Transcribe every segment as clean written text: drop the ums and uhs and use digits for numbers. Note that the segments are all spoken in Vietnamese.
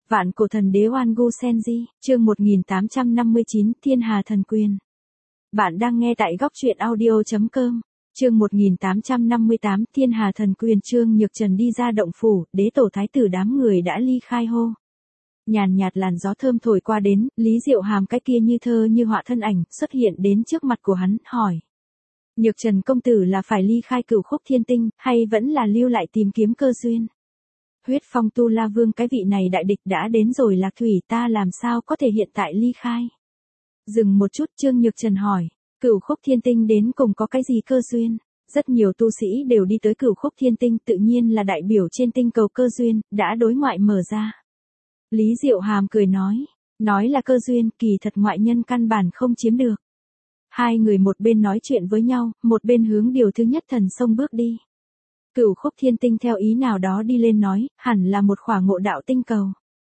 Vạn cổ thần đế Oan Gu Senji, chương 1859, Thiên Hà Thần Quyền. Bạn đang nghe tại góc truyện audio.com. Chương 1858, Thiên Hà Thần Quyền. Trương Nhược Trần đi ra động phủ, đế tổ thái tử đám người đã ly khai hô. Nhàn nhạt làn gió thơm thổi qua đến, Lý Diệu Hàm cái kia như thơ như họa thân ảnh, xuất hiện đến trước mặt của hắn, hỏi. Nhược Trần công tử là phải ly khai Cửu Khúc Thiên Tinh, hay vẫn là lưu lại tìm kiếm cơ duyên? Huyết Phong Tu La Vương cái vị này đại địch đã đến rồi Lạc Thủy, ta làm sao có thể hiện tại ly khai? Dừng một chút, Trương Nhược Trần hỏi, Cửu Khúc Thiên Tinh đến cùng có cái gì cơ duyên? Rất nhiều tu sĩ đều đi tới Cửu Khúc Thiên Tinh, tự nhiên là đại biểu trên tinh cầu cơ duyên, đã đối ngoại mở ra. Lý Diệu Hàm cười nói là cơ duyên, kỳ thật ngoại nhân căn bản không chiếm được. Hai người một bên nói chuyện với nhau, một bên hướng điều thứ nhất thần sông bước đi. Cửu Khúc Thiên Tinh theo ý nào đó đi lên nói, hẳn là một khỏa ngộ đạo tinh cầu.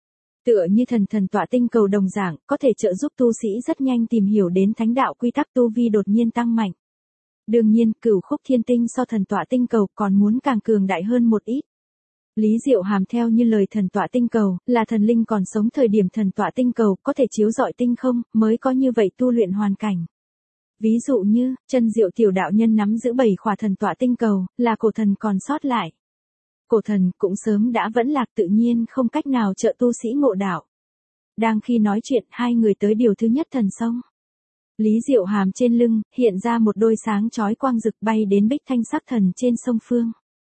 Tựa như thần tọa tinh cầu đồng dạng, có thể trợ giúp tu sĩ rất nhanh tìm hiểu đến thánh đạo quy tắc, tu vi đột nhiên tăng mạnh. Đương nhiên, Cửu Khúc Thiên Tinh so thần tọa tinh cầu còn muốn càng cường đại hơn một ít. Lý Diệu Hàm theo như lời thần tọa tinh cầu, là thần linh còn sống thời điểm thần tọa tinh cầu có thể chiếu rọi tinh không, mới có như vậy tu luyện hoàn cảnh. Ví dụ như, Chân Diệu tiểu đạo nhân nắm giữ 7 khỏa thần tọa tinh cầu, là cổ thần còn sót lại. Cổ thần cũng sớm đã vẫn lạc, tự nhiên không cách nào trợ tu sĩ ngộ đạo. Đang khi nói chuyện, hai người tới điều thứ nhất thần sông. Lý Diệu Hàm trên lưng, hiện ra một đôi sáng chói quang rực bay đến Bích Thanh sắc thần trên sông Phương.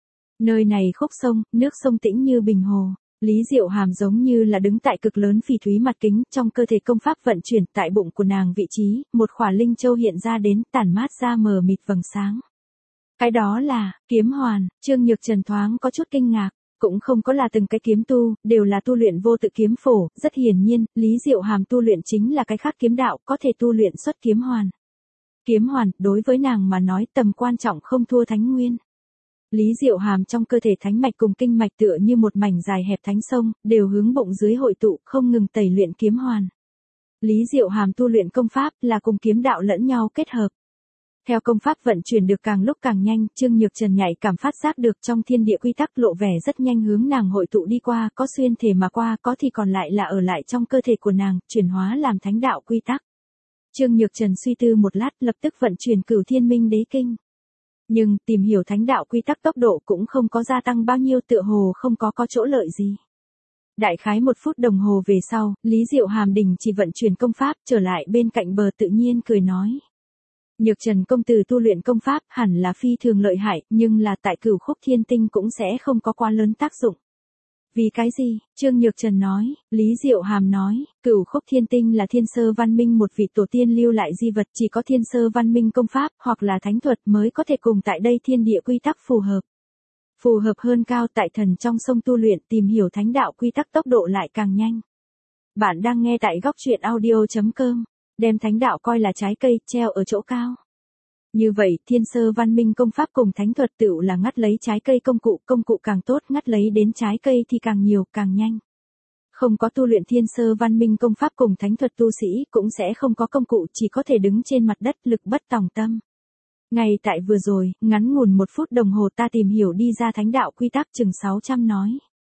Nơi này khúc sông, nước sông tĩnh như bình hồ. Lý Diệu Hàm giống như là đứng tại cực lớn phỉ thúy mặt kính, trong cơ thể công pháp vận chuyển, tại bụng của nàng vị trí, một khỏa linh châu hiện ra đến, tản mát ra mờ mịt vầng sáng. Cái đó là, kiếm hoàn. Trương Nhược Trần thoáng có chút kinh ngạc, cũng không có là từng cái kiếm tu, đều là tu luyện vô tự kiếm phổ, rất hiển nhiên, Lý Diệu Hàm tu luyện chính là cái khác kiếm đạo, có thể tu luyện xuất kiếm hoàn. Kiếm hoàn, đối với nàng mà nói tầm quan trọng không thua thánh nguyên. Lý Diệu Hàm trong cơ thể thánh mạch cùng kinh mạch tựa như một mảnh dài hẹp thánh sông, đều hướng bụng dưới hội tụ, không ngừng tẩy luyện kiếm hoàn. Lý Diệu Hàm tu luyện công pháp là cùng kiếm đạo lẫn nhau kết hợp. Theo công pháp vận chuyển được càng lúc càng nhanh, Trương Nhược Trần nhạy cảm phát giác được trong thiên địa quy tắc lộ vẻ rất nhanh hướng nàng hội tụ đi qua, có xuyên thể mà qua, có thì còn lại là ở lại trong cơ thể của nàng, chuyển hóa làm thánh đạo quy tắc. Trương Nhược Trần suy tư một lát, lập tức vận chuyển Cửu Thiên Minh Đế Kinh. Nhưng, tìm hiểu thánh đạo quy tắc tốc độ cũng không có gia tăng bao nhiêu, tựa hồ không có chỗ lợi gì. Đại khái 1 phút đồng hồ về sau, Lý Diệu Hàm đình chỉ vận chuyển công pháp, trở lại bên cạnh bờ tự nhiên cười nói. Nhược Trần công tử tu luyện công pháp hẳn là phi thường lợi hại, nhưng là tại Cửu Khúc Thiên Tinh cũng sẽ không có quá lớn tác dụng. Vì cái gì? Trương Nhược Trần nói. Lý Diệu Hàm nói, Cửu Khúc Thiên Tinh là Thiên Sơ Văn Minh một vị tổ tiên lưu lại di vật, chỉ có Thiên Sơ Văn Minh công pháp hoặc là thánh thuật mới có thể cùng tại đây thiên địa quy tắc phù hợp. Phù hợp hơn cao, tại thần trong sông tu luyện, tìm hiểu thánh đạo quy tắc tốc độ lại càng nhanh. Bạn đang nghe tại góc truyện audio.com. Đem thánh đạo coi là trái cây, treo ở chỗ cao. Như vậy, Thiên Sơ Văn Minh công pháp cùng thánh thuật tựu là ngắt lấy trái cây công cụ càng tốt, ngắt lấy đến trái cây thì càng nhiều, càng nhanh. Không có tu luyện Thiên Sơ Văn Minh công pháp cùng thánh thuật tu sĩ cũng sẽ không có công cụ, chỉ có thể đứng trên mặt đất, lực bất tòng tâm. Ngay tại vừa rồi, ngắn ngủn 1 phút đồng hồ ta tìm hiểu đi ra thánh đạo quy tắc chừng 600 nói.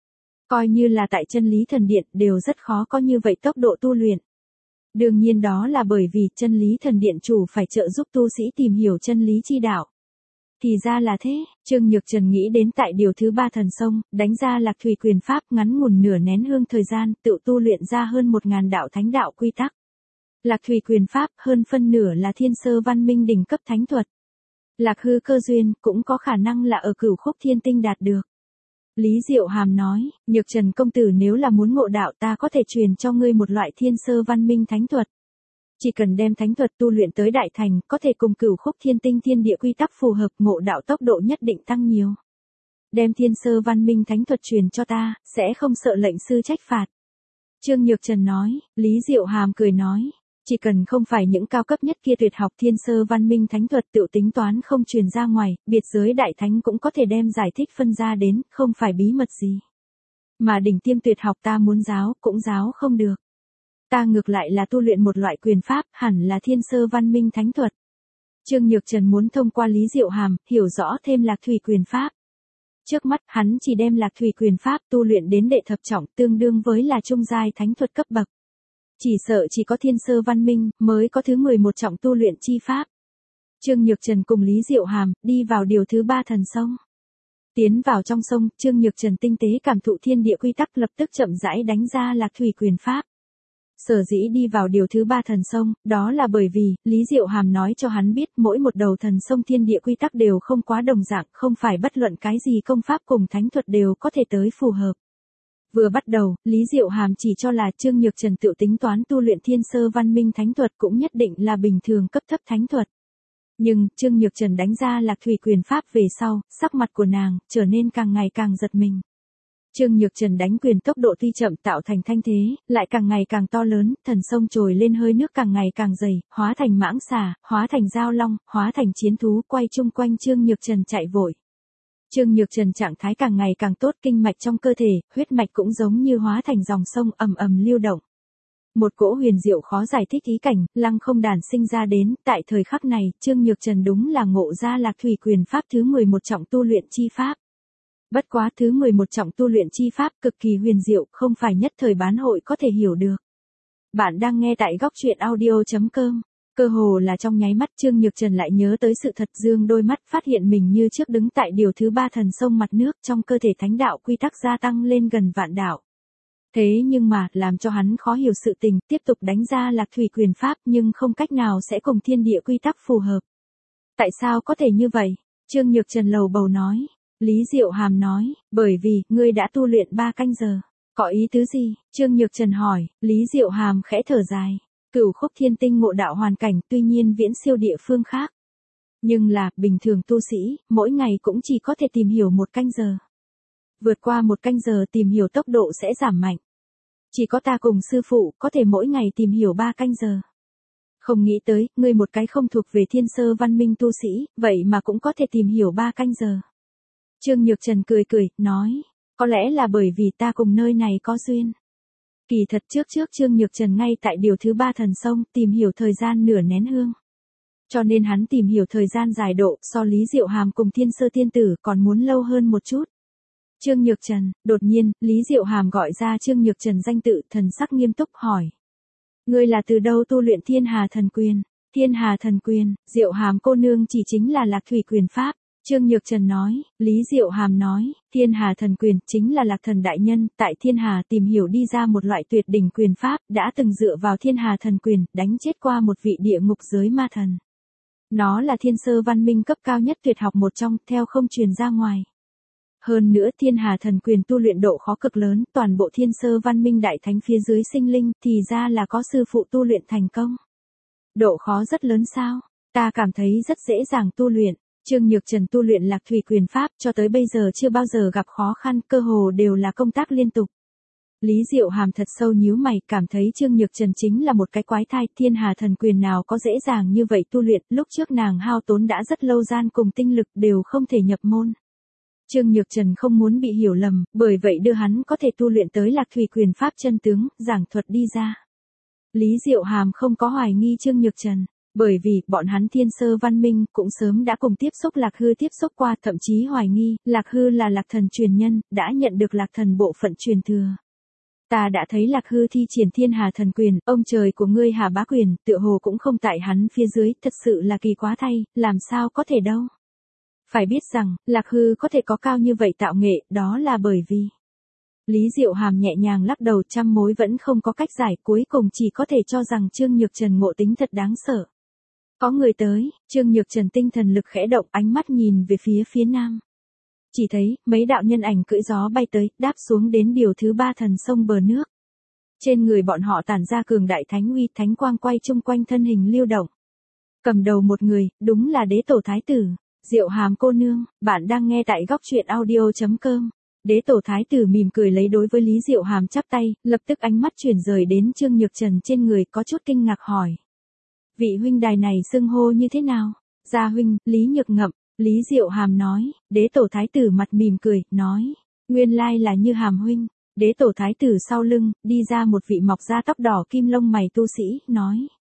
Coi như là tại Chân Lý Thần Điện đều rất khó có như vậy tốc độ tu luyện. Đương nhiên đó là bởi vì Chân Lý Thần Điện chủ phải trợ giúp tu sĩ tìm hiểu chân lý chi đạo. Thì ra là thế, Trương Nhược Trần nghĩ đến tại điều thứ 3 thần sông, đánh ra Lạc Thủy quyền pháp, ngắn ngủn nửa nén hương thời gian, tự tu luyện ra hơn 1000 đạo thánh đạo quy tắc. Lạc Thủy quyền pháp, hơn phân nửa là Thiên Sơ Văn Minh đỉnh cấp thánh thuật. Lạc hư cơ duyên, cũng có khả năng là ở Cửu Khúc Thiên Tinh đạt được. Lý Diệu Hàm nói, Nhược Trần công tử nếu là muốn ngộ đạo ta có thể truyền cho ngươi một loại Thiên Sơ Văn Minh thánh thuật. Chỉ cần đem thánh thuật tu luyện tới đại thành, có thể cùng Cửu Khúc Thiên Tinh thiên địa quy tắc phù hợp, ngộ đạo tốc độ nhất định tăng nhiều. Đem Thiên Sơ Văn Minh thánh thuật truyền cho ta, sẽ không sợ lệnh sư trách phạt. Trương Nhược Trần nói. Lý Diệu Hàm cười nói, chỉ cần không phải những cao cấp nhất kia tuyệt học Thiên Sơ Văn Minh thánh thuật tự tính toán không truyền ra ngoài, biệt giới đại thánh cũng có thể đem giải thích phân ra đến, không phải bí mật gì. Mà đỉnh tiêm tuyệt học ta muốn giáo, cũng giáo không được. Ta ngược lại là tu luyện một loại quyền pháp, hẳn là Thiên Sơ Văn Minh thánh thuật. Trương Nhược Trần muốn thông qua Lý Diệu Hàm, hiểu rõ thêm Lạc Thủy quyền pháp. Trước mắt, hắn chỉ đem Lạc Thủy Quyền Pháp tu luyện đến đệ thập trọng, tương đương với là trung giai thánh thuật cấp bậc. Chỉ sợ chỉ có Thiên Sơ Văn Minh mới có thứ 11 trọng tu luyện chi pháp. Trương Nhược Trần cùng Lý Diệu Hàm đi vào điều thứ 3 thần sông. Tiến vào trong sông, Trương Nhược Trần tinh tế cảm thụ thiên địa quy tắc, lập tức chậm rãi đánh ra Lạc Thủy Quyền Pháp. Sở dĩ đi vào điều thứ 3 thần sông, đó là bởi vì, Lý Diệu Hàm nói cho hắn biết mỗi một đầu thần sông thiên địa quy tắc đều không quá đồng dạng, không phải bất luận cái gì công pháp cùng thánh thuật đều có thể tới phù hợp. Vừa bắt đầu, Lý Diệu Hàm chỉ cho là Trương Nhược Trần tự tính toán tu luyện Thiên Sơ Văn Minh thánh thuật cũng nhất định là bình thường cấp thấp thánh thuật. Nhưng, Trương Nhược Trần đánh ra Lạc Thủy Quyền Pháp về sau, sắc mặt của nàng trở nên càng ngày càng giật mình. Trương Nhược Trần đánh quyền tốc độ tuy chậm tạo thành thanh thế, lại càng ngày càng to lớn, thần sông trồi lên hơi nước càng ngày càng dày, hóa thành mãng xà, hóa thành dao long, hóa thành chiến thú quay chung quanh Trương Nhược Trần chạy vội. Trương Nhược Trần trạng thái càng ngày càng tốt, kinh mạch trong cơ thể, huyết mạch cũng giống như hóa thành dòng sông ầm ầm lưu động. Một cỗ huyền diệu khó giải thích ý cảnh, lăng không đản sinh ra đến, tại thời khắc này, Trương Nhược Trần đúng là ngộ ra Lạc Thủy Quyền Pháp thứ 11 trọng tu luyện chi pháp. Bất quá thứ 11 trọng tu luyện chi pháp cực kỳ huyền diệu, không phải nhất thời bán hội có thể hiểu được. Bạn đang nghe tại góc truyện audio.com. Cơ hồ là trong nháy mắt Trương Nhược Trần lại nhớ tới sự thật, dương đôi mắt phát hiện mình như trước đứng tại điều thứ 3 thần sông mặt nước, trong cơ thể thánh đạo quy tắc gia tăng lên gần vạn đạo. Thế nhưng mà, làm cho hắn khó hiểu sự tình, tiếp tục đánh ra Lạc Thủy Quyền Pháp nhưng không cách nào sẽ cùng thiên địa quy tắc phù hợp. Tại sao có thể như vậy? Trương Nhược Trần lầu bầu nói. Lý Diệu Hàm nói, bởi vì, ngươi đã tu luyện 3 canh giờ. Có ý tứ gì? Trương Nhược Trần hỏi. Lý Diệu Hàm khẽ thở dài. Cửu Khúc Thiên Tinh ngộ đạo hoàn cảnh tuy nhiên viễn siêu địa phương khác. Nhưng là, bình thường tu sĩ, mỗi ngày cũng chỉ có thể tìm hiểu 1 canh giờ. Vượt qua 1 canh giờ tìm hiểu tốc độ sẽ giảm mạnh. Chỉ có ta cùng sư phụ có thể mỗi ngày tìm hiểu 3 canh giờ. Không nghĩ tới, ngươi một cái không thuộc về Thiên Sơ Văn Minh tu sĩ, vậy mà cũng có thể tìm hiểu 3 canh giờ. Trương Nhược Trần cười cười, nói, có lẽ là bởi vì ta cùng nơi này có duyên. Kỳ thật trước Trương Nhược Trần ngay tại điều thứ 3 thần sông tìm hiểu thời gian nửa nén hương. Cho nên hắn tìm hiểu thời gian dài độ so Lý Diệu Hàm cùng Thiên Sơ Tiên Tử còn muốn lâu hơn một chút. Trương Nhược Trần, đột nhiên, Lý Diệu Hàm gọi ra Trương Nhược Trần danh tự, thần sắc nghiêm túc hỏi. Ngươi là từ đâu tu luyện Thiên Hà Thần Quyền? Thiên Hà Thần Quyền, Diệu Hàm cô nương chỉ chính là Lạc Thủy Quyền Pháp. Trương Nhược Trần nói, Lý Diệu Hàm nói, Thiên Hà Thần Quyền chính là Lạc Thần Đại Nhân, tại Thiên Hà tìm hiểu đi ra một loại tuyệt đỉnh quyền pháp, đã từng dựa vào Thiên Hà Thần Quyền, đánh chết qua một vị địa ngục giới ma thần. Nó là Thiên Sơ Văn Minh cấp cao nhất tuyệt học một trong, theo không truyền ra ngoài. Hơn nữa Thiên Hà Thần Quyền tu luyện độ khó cực lớn, toàn bộ Thiên Sơ Văn Minh đại thánh phía dưới sinh linh, thì ra là có sư phụ tu luyện thành công. Độ khó rất lớn sao? Ta cảm thấy rất dễ dàng tu luyện. Trương Nhược Trần tu luyện Lạc Thủy Quyền Pháp cho tới bây giờ chưa bao giờ gặp khó khăn, cơ hồ đều là công tác liên tục. Lý Diệu Hàm thật sâu nhíu mày, cảm thấy Trương Nhược Trần chính là một cái quái thai, Thiên Hà Thần Quyền nào có dễ dàng như vậy tu luyện, lúc trước nàng hao tốn đã rất lâu gian cùng tinh lực đều không thể nhập môn. Trương Nhược Trần không muốn bị hiểu lầm, bởi vậy đưa hắn có thể tu luyện tới Lạc Thủy Quyền Pháp chân tướng, giảng thuật đi ra. Lý Diệu Hàm không có hoài nghi Trương Nhược Trần. Bởi vì, bọn hắn Thiên Sơ Văn Minh cũng sớm đã cùng tiếp xúc Lạc Hư tiếp xúc qua, thậm chí hoài nghi, Lạc Hư là Lạc Thần truyền nhân, đã nhận được Lạc Thần bộ phận truyền thừa. Ta đã thấy Lạc Hư thi triển Thiên Hà Thần Quyền, ông trời của ngươi Hà Bá Quyền, tựa hồ cũng không tại hắn phía dưới, thật sự là kỳ quá thay, làm sao có thể đâu. Phải biết rằng, Lạc Hư có thể có cao như vậy tạo nghệ, đó là bởi vì... Lý Diệu Hàm nhẹ nhàng lắc đầu, trăm mối vẫn không có cách giải, cuối cùng chỉ có thể cho rằng Trương Nhược Trần ngộ tính thật đáng sợ. Có người tới, Trương Nhược Trần tinh thần lực khẽ động, ánh mắt nhìn về phía nam. Chỉ thấy, mấy đạo nhân ảnh cưỡi gió bay tới, đáp xuống đến điều thứ 3 thần sông bờ nước. Trên người bọn họ tản ra cường đại thánh uy, thánh quang quay chung quanh thân hình lưu động. Cầm đầu một người, đúng là Đế Tổ Thái Tử. Diệu Hàm cô nương, bạn đang nghe tại góc truyện audio.com. Đế Tổ Thái Tử mỉm cười lấy đối với Lý Diệu Hàm chắp tay, lập tức ánh mắt chuyển rời đến Trương Nhược Trần trên người, có chút kinh ngạc hỏi. Vị huynh đài này xưng hô như thế nào? Gia huynh, Lý Nhược Ngậm. Lý Diệu Hàm nói. Đế Tổ Thái Tử mặt mỉm cười, nói. Nguyên lai là Như Hàm huynh. Đế Tổ Thái Tử sau lưng, đi ra một vị mọc da tóc đỏ kim lông mày tu sĩ, nói.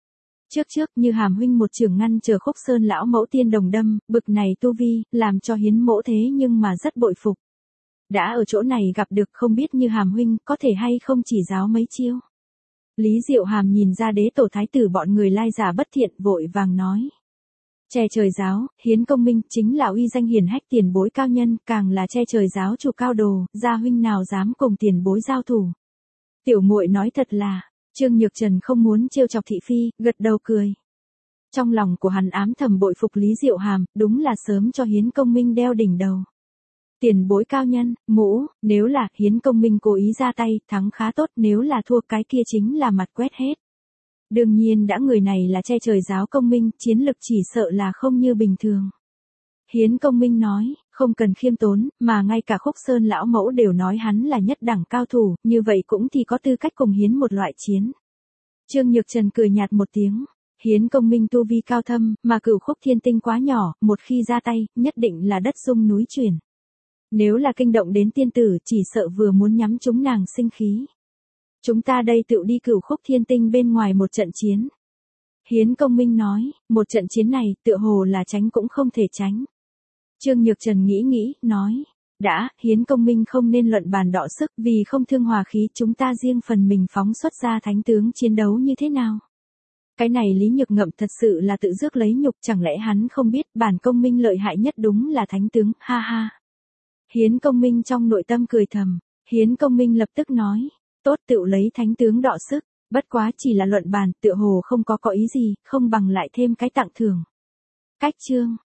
Trước Như Hàm huynh một chưởng ngăn trở Khúc Sơn lão mẫu tiên đồng đâm, bực này tu vi, làm cho Hiến mỗ thế nhưng mà rất bội phục. Đã ở chỗ này gặp được không biết Như Hàm huynh có thể hay không chỉ giáo mấy chiêu. Lý Diệu Hàm nhìn ra đế tổ thái tử bọn người lai giả bất thiện vội vàng nói. Che trời giáo, Hiến công minh chính là uy danh hiển hách tiền bối cao nhân, càng là che trời giáo chủ cao đồ, gia huynh nào dám cùng tiền bối giao thủ. Tiểu muội nói thật là, Trương Nhược Trần không muốn trêu chọc thị phi, gật đầu cười. Trong lòng của hắn ám thầm bội phục Lý Diệu Hàm, đúng là sớm cho Hiến công minh đeo đỉnh đầu. Tiền bối cao nhân, mũ, nếu là Hiến công minh cố ý ra tay, thắng khá tốt, nếu là thua cái kia chính là mặt quét hết. Đương nhiên đã người này là che trời giáo công minh, chiến lực chỉ sợ là không như bình thường. Hiến công minh nói, không cần khiêm tốn, mà ngay cả Khúc Sơn lão mẫu đều nói hắn là nhất đẳng cao thủ, như vậy cũng thì có tư cách cùng Hiến một loại chiến. Trương Nhược Trần cười nhạt một tiếng, Hiến công minh tu vi cao thâm, mà Cửu Khúc Thiên Tinh quá nhỏ, một khi ra tay, nhất định là đất rung núi chuyển. Nếu là kinh động đến tiên tử, chỉ sợ vừa muốn nhắm chúng nàng sinh khí. Chúng ta đây tự đi Cửu Khúc Thiên Tinh bên ngoài một trận chiến. Hiến công minh nói, một trận chiến này tựa hồ là tránh cũng không thể tránh. Trương Nhược Trần nghĩ, nói, đã, Hiến công minh không nên luận bàn đọ sức, vì không thương hòa khí, chúng ta riêng phần mình phóng xuất ra thánh tướng chiến đấu như thế nào. Cái này Lý Nhược Ngậm thật sự là tự rước lấy nhục, chẳng lẽ hắn không biết bản công minh lợi hại nhất đúng là thánh tướng, ha ha. Hiến công minh trong nội tâm cười thầm, Hiến công minh lập tức nói, tốt tự lấy thánh tướng đọ sức, bất quá chỉ là luận bàn, tựa hồ không có ý gì, không bằng lại thêm cái tặng thưởng. Cách chương